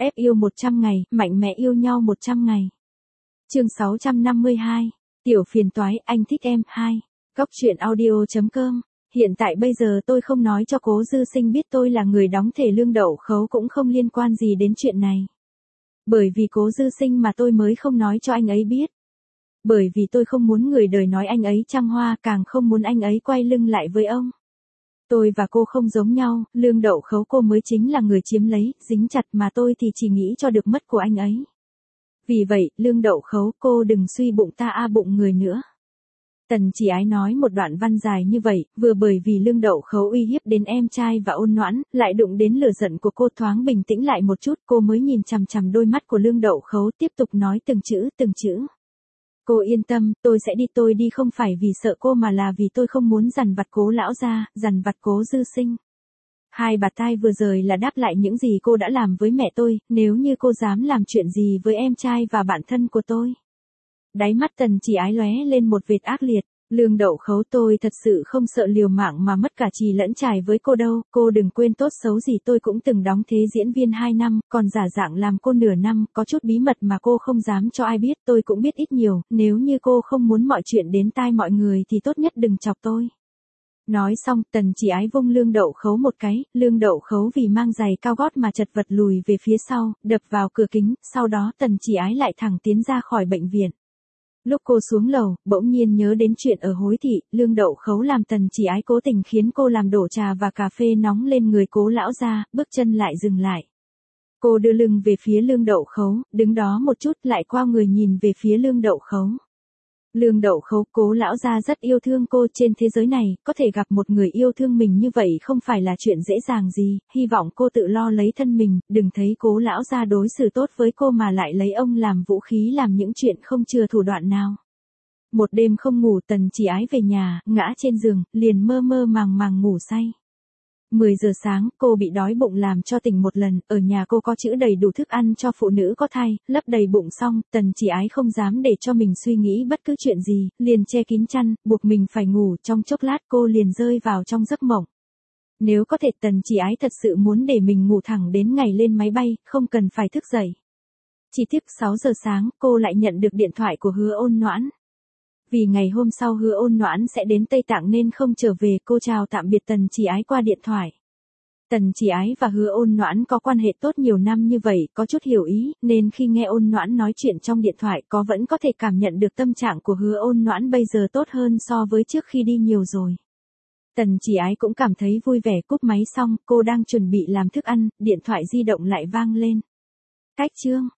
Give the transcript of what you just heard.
Ép yêu 100 ngày, mạnh mẽ yêu nhau 100 ngày. Chương 652. Tiểu phiền toái, anh thích em, 2. Góc truyện audio.com. Hiện tại bây giờ tôi không nói cho Cố Dư Sinh biết tôi là người đóng thể Lương Đậu Khấu cũng không liên quan gì đến chuyện này. Bởi vì Cố Dư Sinh mà tôi mới không nói cho anh ấy biết. Bởi vì tôi không muốn người đời nói anh ấy trăng hoa, càng không muốn anh ấy quay lưng lại với ông. Tôi và cô không giống nhau, Lương Đậu Khấu cô mới chính là người chiếm lấy, dính chặt mà tôi thì chỉ nghĩ cho được mất của anh ấy. Vì vậy, Lương Đậu Khấu cô đừng suy bụng ta bụng người nữa. Tần Chỉ Ái nói một đoạn văn dài như vậy, vừa bởi vì Lương Đậu Khấu uy hiếp đến em trai và Ôn Noãn, lại đụng đến lửa giận của cô thoáng bình tĩnh lại một chút, cô mới nhìn chằm chằm đôi mắt của Lương Đậu Khấu tiếp tục nói từng chữ. Cô yên tâm, tôi đi không phải vì sợ cô mà là vì tôi không muốn dằn vặt Cố lão gia, dằn vặt Cố Dư Sinh. Hai bạt tai vừa rời là đáp lại những gì cô đã làm với mẹ tôi, nếu như cô dám làm chuyện gì với em trai và bạn thân của tôi. Đáy mắt Tần Chỉ Ái lóe lên một vệt ác liệt. Lương Đậu Khấu, tôi thật sự không sợ liều mạng mà mất cả trì lẫn trải với cô đâu, cô đừng quên tốt xấu gì tôi cũng từng đóng thế diễn viên 2 năm, còn giả dạng làm cô nửa năm, có chút bí mật mà cô không dám cho ai biết, tôi cũng biết ít nhiều, nếu như cô không muốn mọi chuyện đến tai mọi người thì tốt nhất đừng chọc tôi. Nói xong, Tần Chỉ Ái vung Lương Đậu Khấu một cái, Lương Đậu Khấu vì mang giày cao gót mà chật vật lùi về phía sau, đập vào cửa kính, sau đó Tần Chỉ Ái lại thẳng tiến ra khỏi bệnh viện. Lúc cô xuống lầu, bỗng nhiên nhớ đến chuyện ở Hối Thị, Lương Đậu Khấu làm Tần Chỉ Ái cố tình khiến cô làm đổ trà và cà phê nóng lên người Cố lão gia, bước chân lại dừng lại. Cô đưa lưng về phía Lương Đậu Khấu, đứng đó một chút lại quay người nhìn về phía Lương Đậu Khấu. Lương Đậu Khấu, Cố lão gia rất yêu thương cô, trên thế giới này, có thể gặp một người yêu thương mình như vậy không phải là chuyện dễ dàng gì, hy vọng cô tự lo lấy thân mình, đừng thấy Cố lão gia đối xử tốt với cô mà lại lấy ông làm vũ khí làm những chuyện không chừa thủ đoạn nào. Một đêm không ngủ, Tần Chỉ Ái về nhà, ngã trên giường, liền mơ mơ màng ngủ say. 10 giờ sáng, cô bị đói bụng làm cho tỉnh một lần, ở nhà cô có trữ đầy đủ thức ăn cho phụ nữ có thai, lấp đầy bụng xong, Tần Chỉ Ái không dám để cho mình suy nghĩ bất cứ chuyện gì, liền che kín chăn, buộc mình phải ngủ, trong chốc lát cô liền rơi vào trong giấc mộng. Nếu có thể Tần Chỉ Ái thật sự muốn để mình ngủ thẳng đến ngày lên máy bay, không cần phải thức dậy. Chỉ tiếp 6 giờ sáng, cô lại nhận được điện thoại của Hứa Ôn Noãn. Vì ngày hôm sau Hứa Ôn Noãn sẽ đến Tây Tạng nên không trở về, cô chào tạm biệt Tần Chỉ Ái qua điện thoại. Tần Chỉ Ái và Hứa Ôn Noãn có quan hệ tốt nhiều năm như vậy, có chút hiểu ý, nên khi nghe Ôn Noãn nói chuyện trong điện thoại vẫn có thể cảm nhận được tâm trạng của Hứa Ôn Noãn bây giờ tốt hơn so với trước khi đi nhiều rồi. Tần Chỉ Ái cũng cảm thấy vui vẻ, cúp máy xong, cô đang chuẩn bị làm thức ăn, điện thoại di động lại vang lên. Cách chương.